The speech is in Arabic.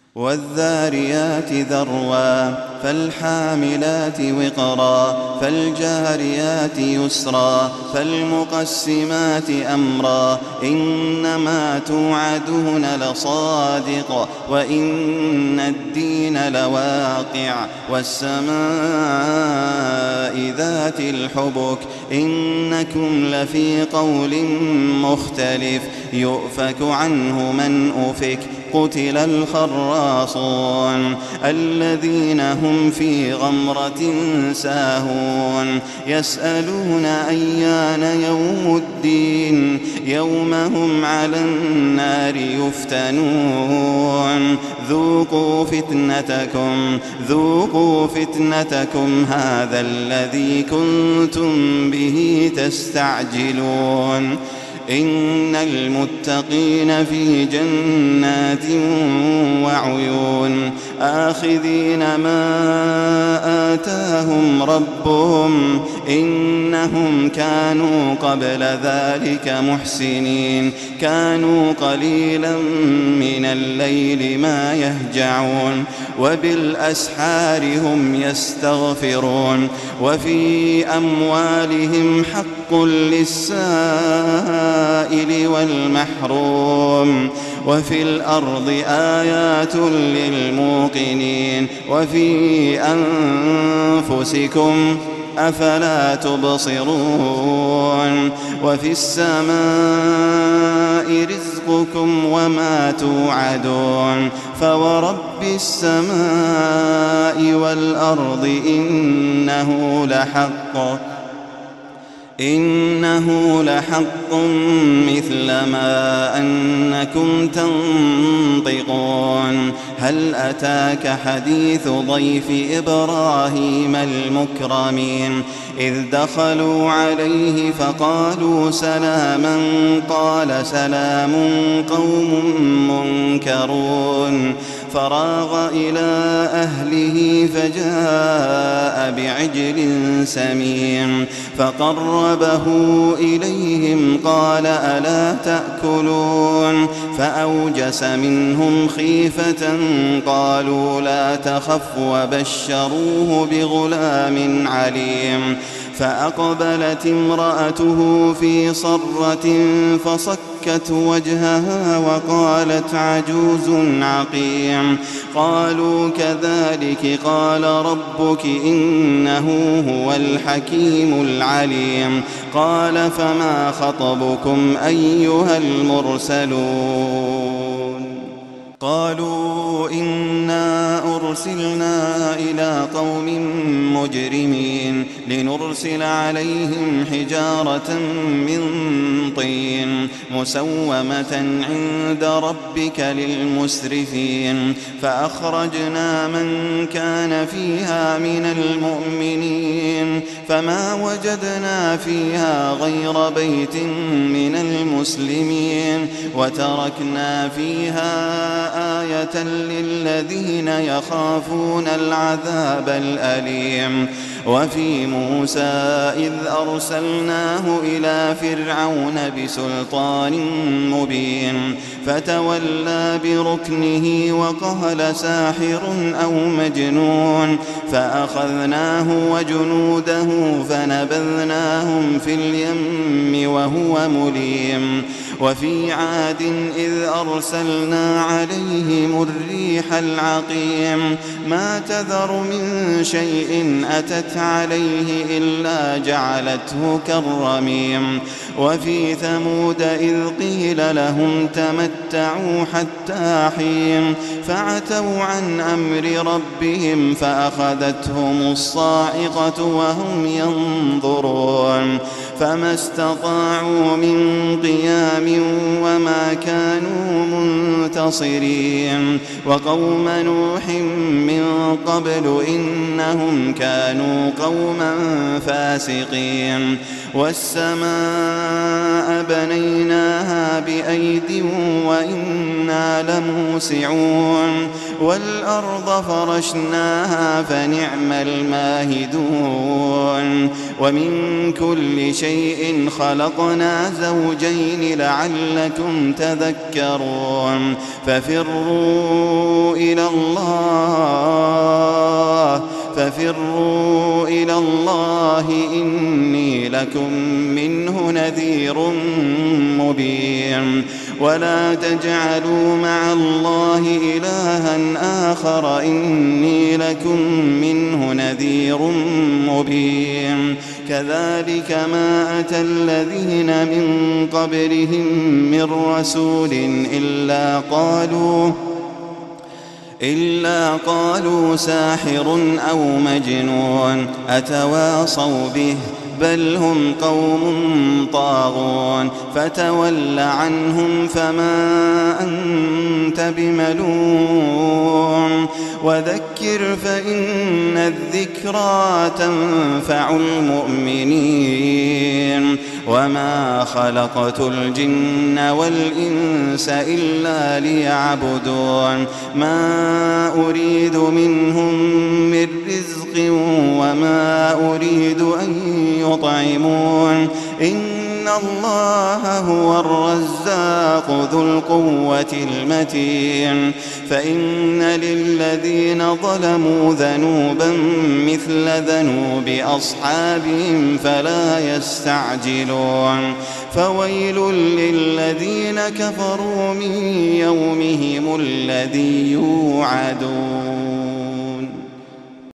والذاريات ذروا فالحاملات وقرا فالجاريات يسرا فالمقسمات أمرا إنما توعدون لصادق وإن الدين لواقع والسماء ذات الحبك إنكم لفي قول مختلف يؤفك عنه من أفك قتل الخراصون الذين هم في غمرة ساهون يسألون أيان يوم الدين يوم هم على النار يفتنون ذوقوا فتنتكم هذا الذي كنتم به تستعجلون إن المتقين في جنات وعيون آخذين ما آتاهم ربهم إنهم كانوا قبل ذلك محسنين كانوا قليلا من الليل ما يهجعون وبالأسحار هم يستغفرون وفي أموالهم حق للسائل والمحروم وفي الأرض آيات للموقنين وفي أنفسكم أفلا تبصرون وفي السماء رزقكم وما توعدون فورب السماء والأرض إنه لحق مثل ما أنكم تنطقون هل أتاك حديث ضيف إبراهيم المكرمين إذ دخلوا عليه فقالوا سلاما قال سلام قوم منكرون فراغ إلى أهله فجاء بعجل سمين فقربه إليهم قال ألا تأكلون فأوجس منهم خيفة قالوا لا تخف وبشروه بغلام عليم فأقبلت امرأته في صرة فصكت وجهها وقالت عجوز عقيم قالوا كذلك قال ربك إنه هو الحكيم العليم قال فما خطبكم أيها المرسلون قالوا إنا أرسلنا إلى قوم مجرمين لنرسل عليهم حجارة من طين مسومة عند ربك للمسرفين فأخرجنا من كان فيها من المؤمنين فما وجدنا فيها غير بيت من المسلمين وتركنا فيها آية للذين يخافون العذاب الأليم وفي موسى إذ أرسلناه إلى فرعون بسلطان مبين فتولى بركنه وقال ساحر أو مجنون فأخذناه وجنوده فنبذناهم في اليم وهو مليم وفي عاد إذ أرسلنا عليهم الريح العقيم ما تذر من شيء أتت عليه إلا جعلته كالرميم وفي ثمود إذ قيل لهم تمتعوا حتى حين فعتوا عن أمر ربهم فأخذتهم الصاعقة وهم ينظرون فما استطاعوا من قيام وما كانوا منتصرين وقوم نوح من قبل إنهم كانوا قوما فاسقين والسماء بنيناها بأيد وإنا لموسعون والأرض فرشناها فنعم الماهدون ومن كل شيء خلقنا زوجين لعلكم تذكرون ففروا إلى ففروا إلى الله إني لكم منه نذير مبين ولا تجعلوا مع الله إلها آخر إني لكم منه نذير مبين كذلك ما أتى الذين من قبلهم من رسول إلا قالوا ساحر أو مجنون أتواصوا به بل هم قوم طاغون فتول عنهم فما أنت بملوم وذكر فإن الذكرى تنفع المؤمنين وما خلقت الجن والإنس إلا ليعبدون ما أريد منهم من رزق وما أريد أن يطعمون إن الله هو الرزاق ذو القوة المتين فإن للذين ظلموا ذنوبا مثل ذنوب أصحابهم فلا يستعجلون فويل للذين كفروا من يومهم الذي يوعدون.